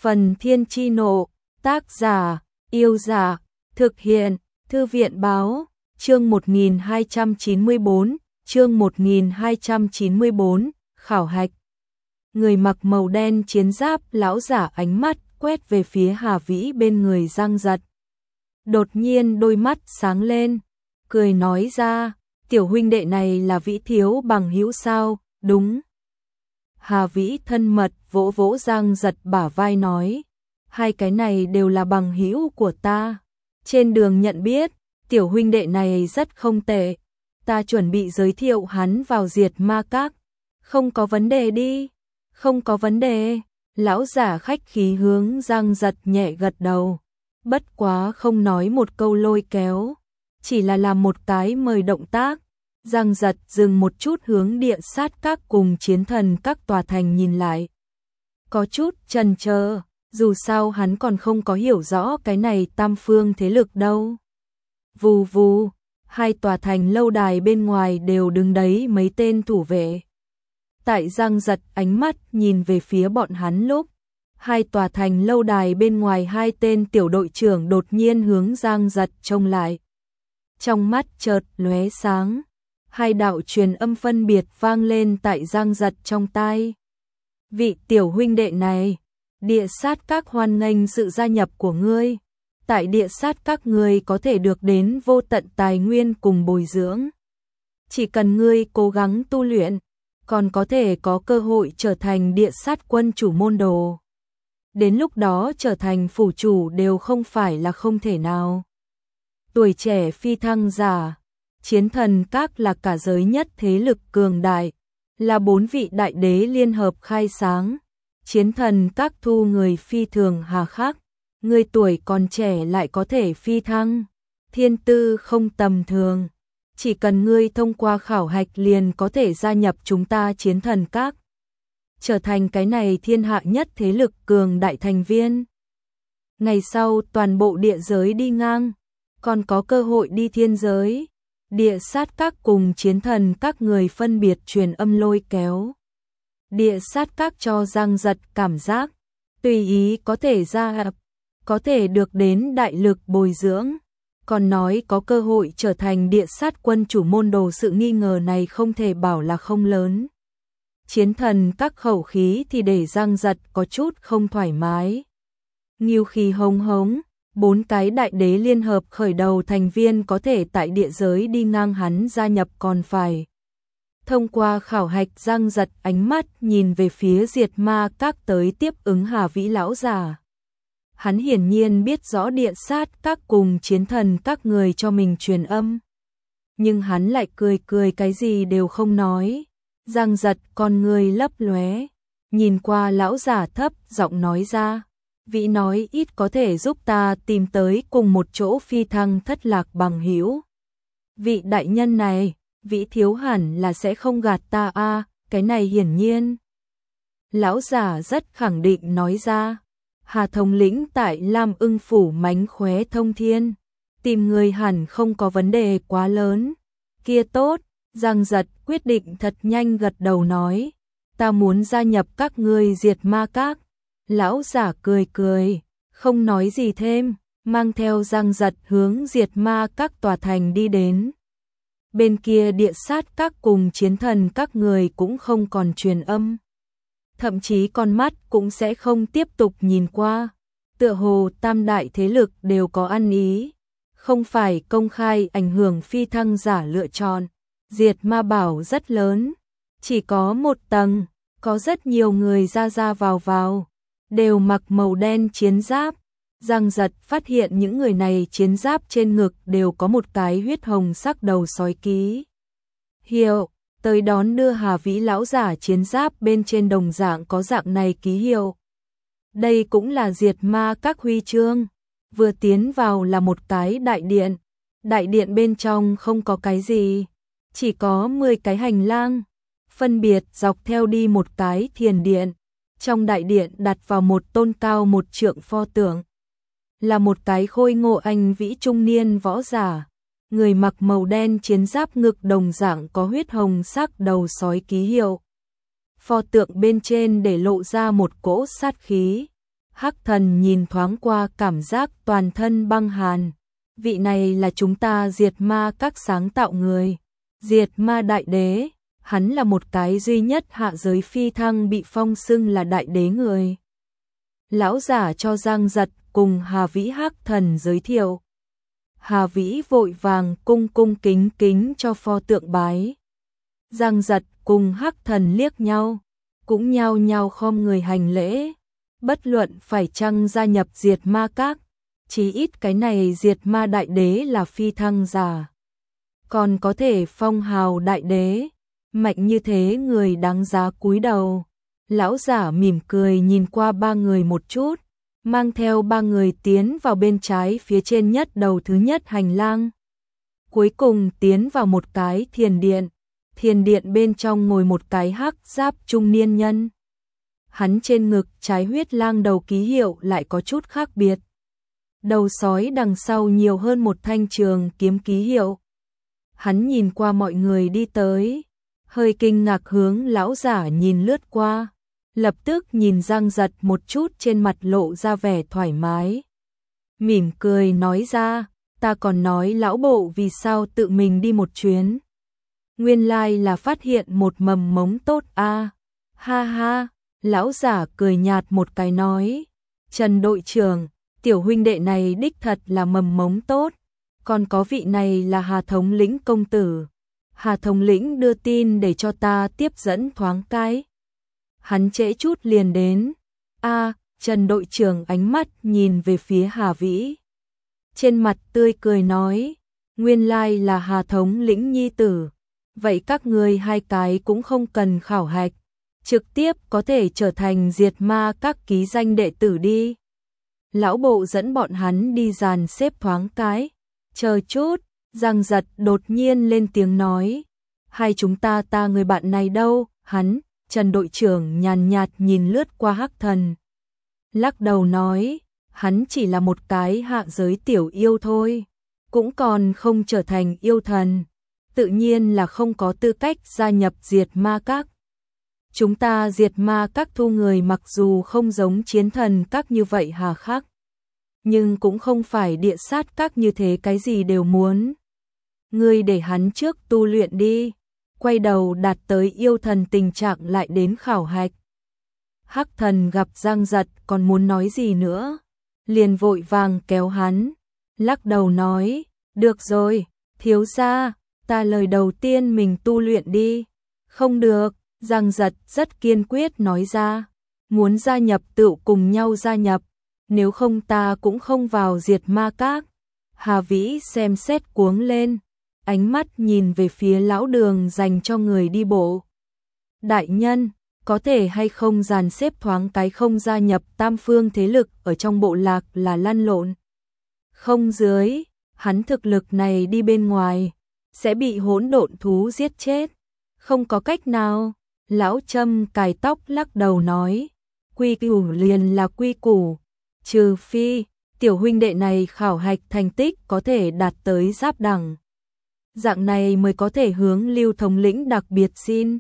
Phần Thiên Chi Nộ, tác giả, Yêu Dạ, thực hiện, Thư viện Báo, chương 1294, khảo hạch. Người mặc màu đen chiến giáp lão giả ánh mắt quét về phía Hà Vĩ bên người Giang Giật. Đột nhiên đôi mắt sáng lên, cười nói ra, tiểu huynh đệ này là Vĩ thiếu bằng hữu sao? Đúng. Hà Vĩ thân mật vỗ vỗ Giang Giật bả vai nói, hai cái này đều là bằng hữu của ta. Trên đường nhận biết, tiểu huynh đệ này rất không tệ, ta chuẩn bị giới thiệu hắn vào Diệt Ma Các. Không có vấn đề đi, không có vấn đề. Lão giả khách khí hướng Giang Giật nhẹ gật đầu, bất quá không nói một câu lôi kéo, chỉ là làm một cái mời động tác. Giang Giật dừng một chút hướng Địa Sát Các cùng Chiến Thần Các tòa thành nhìn lại. Có chút chần chờ, dù sao hắn còn không có hiểu rõ cái này tam phương thế lực đâu. Vù vù, hai tòa thành lâu đài bên ngoài đều đứng đấy mấy tên thủ vệ. Tại Giang Giật ánh mắt nhìn về phía bọn hắn lúc, hai tòa thành lâu đài bên ngoài hai tên tiểu đội trưởng đột nhiên hướng Giang Giật trông lại. Trong mắt chợt lóe sáng, hai đạo truyền âm phân biệt vang lên tại Giang Giật trong tai. Vị tiểu huynh đệ này, Địa Sát Các hoan nghênh sự gia nhập của ngươi. Tại Địa Sát Các ngươi có thể được đến vô tận tài nguyên cùng bồi dưỡng. Chỉ cần ngươi cố gắng tu luyện, còn có thể có cơ hội trở thành Địa Sát quân chủ môn đồ. Đến lúc đó trở thành phủ chủ đều không phải là không thể nào. Tuổi trẻ phi thăng giả, Chiến Thần Các là cả giới nhất thế lực cường đại, là 4 vị đại đế liên hợp khai sáng. Chiến Thần Các thu người phi thường hà khắc, người tuổi còn trẻ lại có thể phi thăng, thiên tư không tầm thường. Chỉ cần ngươi thông qua khảo hạch liền có thể gia nhập chúng ta Chiến Thần Các, trở thành cái này thiên hạ nhất thế lực cường đại thành viên. Ngày sau toàn bộ địa giới đi ngang, còn có cơ hội đi thiên giới. Địa Sát Các cùng Chiến Thần Các người phân biệt truyền âm lôi kéo. Địa Sát Các cho Giang Giật cảm giác tùy ý có thể gia nhập, có thể được đến đại lực bồi dưỡng, còn nói có cơ hội trở thành Địa Sát quân chủ môn đồ, sự nghi ngờ này không thể bảo là không lớn. Chiến Thần Các khẩu khí thì để Giang Giật có chút không thoải mái. Ngưu khí hống hống, 4 cái đại đế liên hợp khởi đầu thành viên có thể tại địa giới đi ngang, hắn gia nhập còn phải thông qua khảo hạch. Giang Giật ánh mắt nhìn về phía Diệt Ma Các tới tiếp ứng Hà Vĩ lão già. Hắn hiển nhiên biết rõ Địa Sát Các cùng Chiến Thần Các người cho mình truyền âm, nhưng hắn lại cười cười cái gì đều không nói. Giang Giật con người lấp lóe, nhìn qua lão già thấp giọng nói ra, Vĩ nói ít có thể giúp ta tìm tới cùng một chỗ phi thăng thất lạc bằng hữu. Vị đại nhân này, Vĩ thiếu hẳn là sẽ không gạt ta a, cái này hiển nhiên. Lão già rất khẳng định nói ra, Hà thống lĩnh tại Lam Ưng phủ mánh khóe thông thiên, tìm người hẳn không có vấn đề quá lớn. Kia tốt. Giang Giật quyết định thật nhanh gật đầu nói, ta muốn gia nhập các ngươi Diệt Ma Các. Lão giả cười cười, không nói gì thêm, mang theo Giang Giật hướng Diệt Ma Các tòa thành đi đến. Bên kia Địa Sát Các cùng Chiến Thần Các người cũng không còn truyền âm, thậm chí con mắt cũng sẽ không tiếp tục nhìn qua. Tựa hồ tam đại thế lực đều có ăn ý, không phải công khai ảnh hưởng phi thăng giả lựa chọn. Diệt Ma Bảo rất lớn, chỉ có một tầng, có rất nhiều người ra ra vào, đều mặc màu đen chiến giáp. Giang Giật phát hiện những người này chiến giáp trên ngực đều có một cái huyết hồng sắc đầu sói ký hiệu, tới đón đưa Hà Vĩ lão giả chiến giáp bên trên đồng dạng có dạng này ký hiệu. Đây cũng là Diệt Ma Các huy chương. Vừa tiến vào là một cái đại điện bên trong không có cái gì, chỉ có 10 cái hành lang, phân biệt dọc theo đi một cái thiền điện. Trong đại điện đặt vào một tôn cao 1 trượng pho tượng, là một cái khôi ngộ anh vĩ trung niên võ giả, người mặc màu đen chiến giáp, ngực đồng dạng có huyết hồng sắc đầu sói ký hiệu. Pho tượng bên trên để lộ ra một cỗ sát khí, Hắc Thần nhìn thoáng qua cảm giác toàn thân băng hàn. Vị này là chúng ta diệt ma các sáng tạo người. Diệt ma đại đế, hắn là một cái duy nhất hạ giới phi thăng bị phong xưng là đại đế người. Lão giả cho Giang Giật cùng Hà Vĩ Hắc Thần giới thiệu. Hà Vĩ vội vàng cung cung kính kính cho pho tượng bái. Giang Giật cùng Hắc Thần liếc nhau, cũng nhao nhao khom người hành lễ. Bất luận phải chăng gia nhập diệt ma các, chí ít cái này diệt ma đại đế là phi thăng giả. Còn có thể phong hào đại đế, mạnh như thế người đáng giá cúi đầu. Lão giả mỉm cười nhìn qua ba người một chút, mang theo ba người tiến vào bên trái phía trên nhất đầu thứ nhất hành lang. Cuối cùng tiến vào một cái thiền điện. Thiền điện bên trong ngồi một cái hắc giáp trung niên nhân. Hắn trên ngực trái huyết lang đầu ký hiệu lại có chút khác biệt. Đầu sói đằng sau nhiều hơn một thanh trường kiếm ký hiệu. Hắn nhìn qua mọi người đi tới, hơi kinh ngạc hướng lão giả nhìn lướt qua, lập tức nhìn Giang Giật một chút trên mặt lộ ra vẻ thoải mái. Mỉm cười nói ra, ta còn nói lão bộ vì sao tự mình đi một chuyến. Nguyên lai là phát hiện một mầm mống tốt a. Ha ha, lão giả cười nhạt một cái nói, Trần đội trưởng, tiểu huynh đệ này đích thật là mầm mống tốt, còn có vị này là Hà thống lĩnh công tử. Hà thống lĩnh đưa tin để cho ta tiếp dẫn thoáng cái. Hắn trễ chút liền đến. A, Trần đội trưởng ánh mắt nhìn về phía Hà Vĩ. Trên mặt tươi cười nói, nguyên lai là Hà thống lĩnh nhi tử. Vậy các ngươi hai cái cũng không cần khảo hạch, trực tiếp có thể trở thành diệt ma các ký danh đệ tử đi. Lão bộ dẫn bọn hắn đi dàn xếp thoáng cái. Chờ chút, Giang Giật đột nhiên lên tiếng nói, hai chúng ta người bạn này đâu? Hắn, Trần đội trưởng nhàn nhạt nhìn lướt qua Hắc Thần, lắc đầu nói, hắn chỉ là một cái hạ giới tiểu yêu thôi, cũng còn không trở thành yêu thần, tự nhiên là không có tư cách gia nhập diệt ma các. Chúng ta diệt ma các thu người mặc dù không giống chiến thần các như vậy hà khắc, nhưng cũng không phải địa sát các như thế cái gì đều muốn. Ngươi để hắn trước tu luyện đi, quay đầu đạt tới yêu thần tình trạng lại đến khảo hạch. Hắc Thần gặp Giang Giật còn muốn nói gì nữa, liền vội vàng kéo hắn, lắc đầu nói, được rồi, thiếu gia, ta lời đầu tiên mình tu luyện đi. Không được, Giang Giật rất kiên quyết nói ra, muốn gia nhập tự cùng nhau gia nhập, nếu không ta cũng không vào diệt ma các. Hà Vĩ xem xét cuống lên, ánh mắt nhìn về phía lão đường dành cho người đi bộ. Đại nhân, có thể hay không dàn xếp thoáng cái không gia nhập tam phương thế lực ở trong bộ lạc là lăn lộn. Không dưới, hắn thực lực này đi bên ngoài, sẽ bị hỗn độn thú giết chết. Không có cách nào, lão Trâm cài tóc lắc đầu nói, quy củ liền là quy củ, trừ phi, tiểu huynh đệ này khảo hạch thành tích có thể đạt tới giáp đẳng. Dạng này mới có thể hướng Lưu thống lĩnh đặc biệt xin.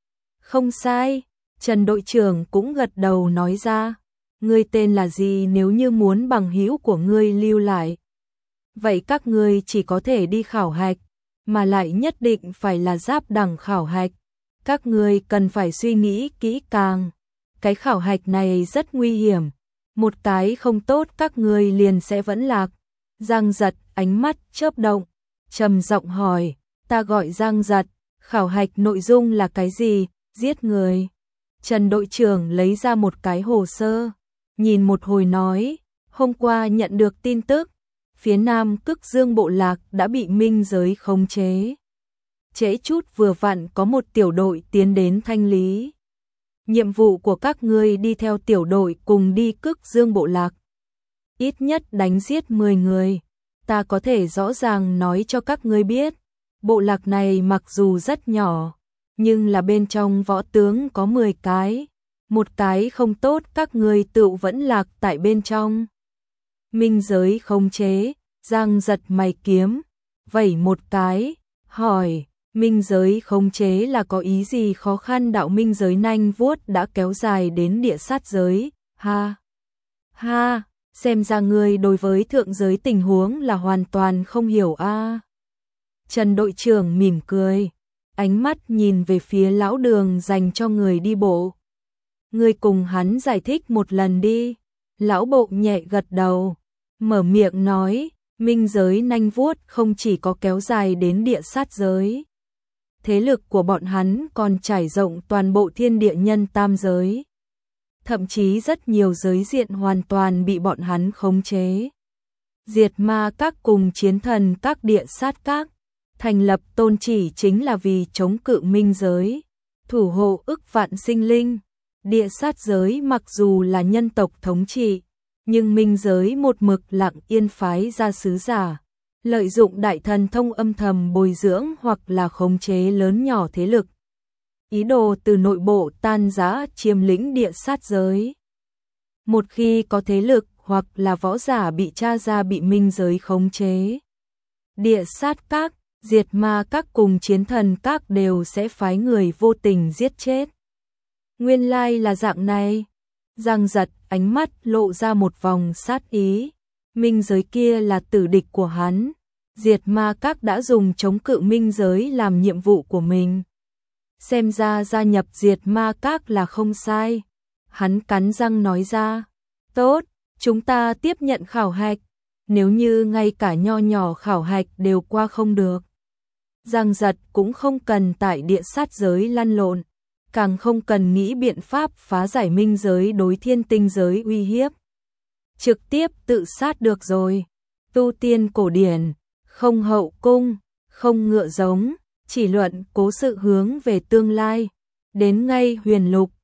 Không sai, Trần đội trưởng cũng gật đầu nói ra, ngươi tên là gì nếu như muốn bằng hữu của ngươi lưu lại. Vậy các ngươi chỉ có thể đi khảo hạch, mà lại nhất định phải là giáp đẳng khảo hạch. Các ngươi cần phải suy nghĩ kỹ càng. Cái khảo hạch này rất nguy hiểm, một cái không tốt các ngươi liền sẽ vẫn lạc. Giang Giật ánh mắt chớp động, trầm giọng hỏi, ta gọi Giang Giật, khảo hạch nội dung là cái gì? Giết người. Trần đội trưởng lấy ra một cái hồ sơ, nhìn một hồi nói, hôm qua nhận được tin tức, phía Nam Cực Dương bộ lạc đã bị minh giới khống chế. Trễ chút vừa vặn có một tiểu đội tiến đến thanh lý. Nhiệm vụ của các ngươi đi theo tiểu đội cùng đi Cực Dương bộ lạc. Ít nhất đánh giết 10 người. Ta có thể rõ ràng nói cho các ngươi biết, bộ lạc này mặc dù rất nhỏ, nhưng là bên trong võ tướng có 10 cái. Một cái không tốt các ngươi tự vẫn lạc tại bên trong. Minh giới khống chế, Giang Giật mày kiếm, vẩy một cái, hỏi, minh giới khống chế là có ý gì? Khó khăn đạo minh giới nanh vuốt đã kéo dài đến địa sát giới, ha. Ha, xem ra ngươi đối với thượng giới tình huống là hoàn toàn không hiểu a. Trần đội trưởng mỉm cười, ánh mắt nhìn về phía lão đường dành cho người đi bộ. Ngươi cùng hắn giải thích một lần đi. Lão bộ nhẹ gật đầu, mở miệng nói, minh giới nanh vuốt không chỉ có kéo dài đến địa sát giới. Thế lực của bọn hắn còn trải rộng toàn bộ thiên địa nhân tam giới. Thậm chí rất nhiều giới diện hoàn toàn bị bọn hắn khống chế. Diệt ma các cùng chiến thần các địa sát các, thành lập tôn chỉ chính là vì chống cự minh giới, thủ hộ ức vạn sinh linh. Địa sát giới mặc dù là nhân tộc thống trị, nhưng minh giới một mực lặng yên phái ra sứ giả, lợi dụng đại thần thông âm thầm bồi dưỡng hoặc là khống chế lớn nhỏ thế lực. Ý đồ từ nội bộ tan rã chiếm lĩnh địa sát giới. Một khi có thế lực hoặc là võ giả bị tra ra bị minh giới khống chế, địa sát các, diệt ma các cùng chiến thần các đều sẽ phái người vô tình giết chết. Nguyên lai là dạng này. Giang Giật ánh mắt lộ ra một vòng sát ý. Minh giới kia là tử địch của hắn. Diệt ma các đã dùng chống cự minh giới làm nhiệm vụ của mình. Xem ra gia nhập diệt ma các là không sai. Hắn cắn răng nói ra. Tốt, chúng ta tiếp nhận khảo hạch. Nếu như ngay cả nho nhỏ khảo hạch đều qua không được, Giang Giật cũng không cần tại địa sát giới lăn lộn, càng không cần nghĩ biện pháp phá giải minh giới đối thiên tinh giới uy hiếp. Trực tiếp tự sát được rồi. Tu tiên cổ điển, không hậu cung, không ngựa giống, chỉ luận cố sự hướng về tương lai. Đến ngay huyền lục,